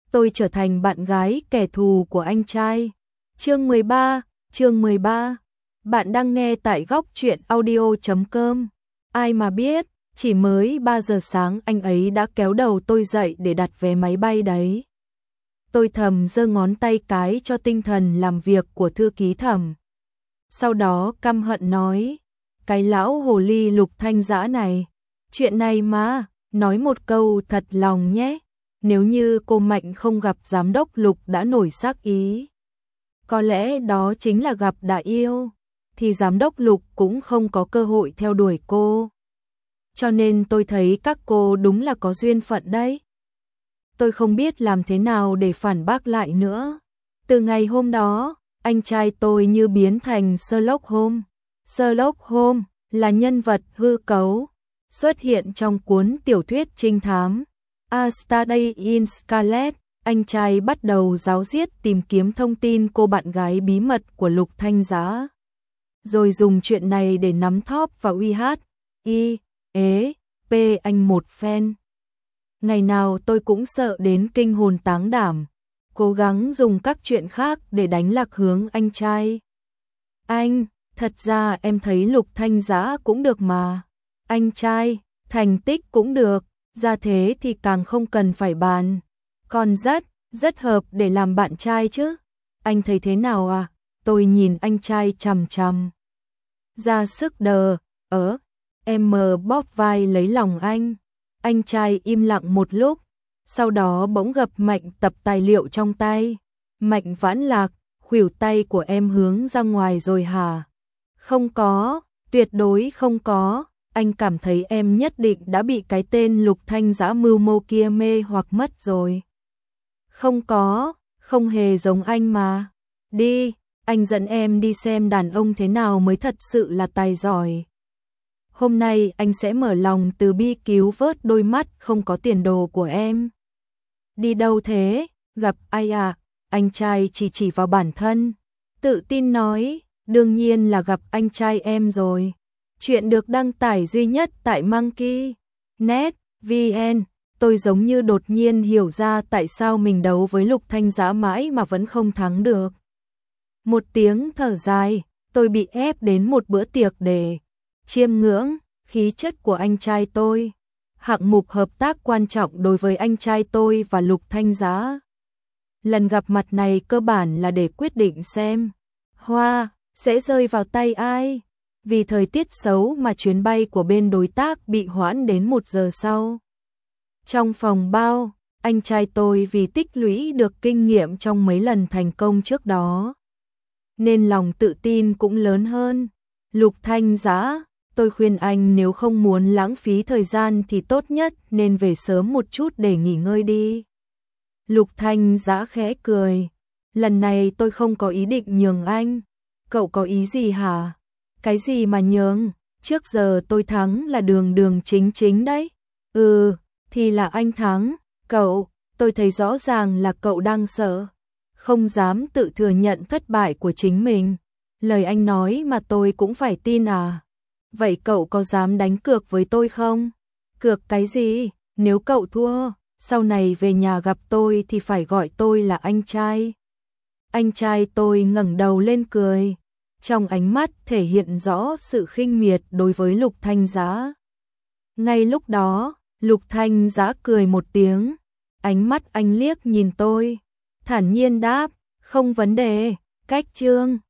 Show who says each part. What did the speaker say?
Speaker 1: tôi trở thành bạn gái kẻ thù của anh trai. Chương 13. Bạn đang nghe tại góc truyện audio.com. Ai mà biết, chỉ mới 3 giờ sáng anh ấy đã kéo đầu tôi dậy để đặt vé máy bay đấy. Tôi thầm giơ ngón tay cái cho tinh thần làm việc của thư ký Thẩm. Sau đó căm hận nói, cái lão hồ ly Lục Thanh Dã này, chuyện này mà, nói một câu thật lòng nhé, nếu như cô Mạnh không gặp giám đốc Lục đã nổi xác ý. Có lẽ đó chính là gặp đã yêu, thì giám đốc Lục cũng không có cơ hội theo đuổi cô. Cho nên tôi thấy các cô đúng là có duyên phận đấy. Tôi không biết làm thế nào để phản bác lại nữa. Từ ngày hôm đó, anh trai tôi như biến thành Sherlock Holmes. Sherlock Holmes là nhân vật hư cấu, xuất hiện trong cuốn tiểu thuyết trinh thám A Study in Scarlet. Anh trai bắt đầu ráo riết tìm kiếm thông tin cô bạn gái bí mật của Lục Thanh Dã, rồi dùng chuyện này để nắm thóp và uy hát anh một phen. Ngày nào tôi cũng sợ đến kinh hồn táng đảm, cố gắng dùng các chuyện khác để đánh lạc hướng anh trai. Anh, thật ra em thấy Lục Thanh Dã cũng được mà. Anh trai, thành tích cũng được, ra thế thì càng không cần phải bàn. Còn rất hợp để làm bạn trai chứ. Anh thấy thế nào à? Tôi nhìn anh trai chằm chằm. Ra sức em bóp vai lấy lòng anh. Anh trai im lặng một lúc, sau đó bỗng gập Mạnh tập tài liệu trong tay. Mạnh Vãn Lạc, khuỷu tay của em hướng ra ngoài rồi hả? Không có, tuyệt đối không có. Anh cảm thấy em nhất định đã bị cái tên Lục Thanh Dã mưu mô kia mê hoặc mất rồi. Không có, không hề giống anh mà. Đi, anh dẫn em đi xem đàn ông thế nào mới thật sự là tài giỏi. Hôm nay anh sẽ mở lòng từ bi cứu vớt đôi mắt không có tiền đồ của em. Đi đâu thế? Gặp ai à? Anh trai chỉ vào bản thân, tự tin nói, đương nhiên là gặp anh trai em rồi. Chuyện được đăng tải duy nhất tại Monkey.net VN. Tôi giống như đột nhiên hiểu ra tại sao mình đấu với Lục Thanh Dã mãi mà vẫn không thắng được. Một tiếng thở dài, tôi bị ép đến một bữa tiệc để chiêm ngưỡng khí chất của anh trai tôi. Hạng mục hợp tác quan trọng đối với anh trai tôi và Lục Thanh Dã. Lần gặp mặt này cơ bản là để quyết định xem hoa sẽ rơi vào tay ai. Vì thời tiết xấu mà chuyến bay của bên đối tác bị hoãn đến 1 giờ sau. Trong phòng bao, anh trai tôi vì tích lũy được kinh nghiệm trong mấy lần thành công trước đó, nên lòng tự tin cũng lớn hơn. Lục Thanh Dã, tôi khuyên anh nếu không muốn lãng phí thời gian thì tốt nhất nên về sớm một chút để nghỉ ngơi đi. Lục Thanh Dã khẽ cười. Lần này tôi không có ý định nhường anh. Cậu có ý gì hả? Cái gì mà nhường? Trước giờ tôi thắng là đường chính đấy. Thì là anh thắng. Cậu, tôi thấy rõ ràng là cậu đang sợ, không dám tự thừa nhận thất bại của chính mình. Lời anh nói mà tôi cũng phải tin à? Vậy cậu có dám đánh cược với tôi không? Cược cái gì? Nếu cậu thua, sau này về nhà gặp tôi thì phải gọi tôi là anh trai. Anh trai tôi ngẩng đầu lên cười, trong ánh mắt thể hiện rõ sự khinh miệt đối với Lục Thanh Dã. Ngay lúc đó, Lục Thanh Dã cười một tiếng, ánh mắt anh liếc nhìn tôi, thản nhiên đáp, không vấn đề. Cách chương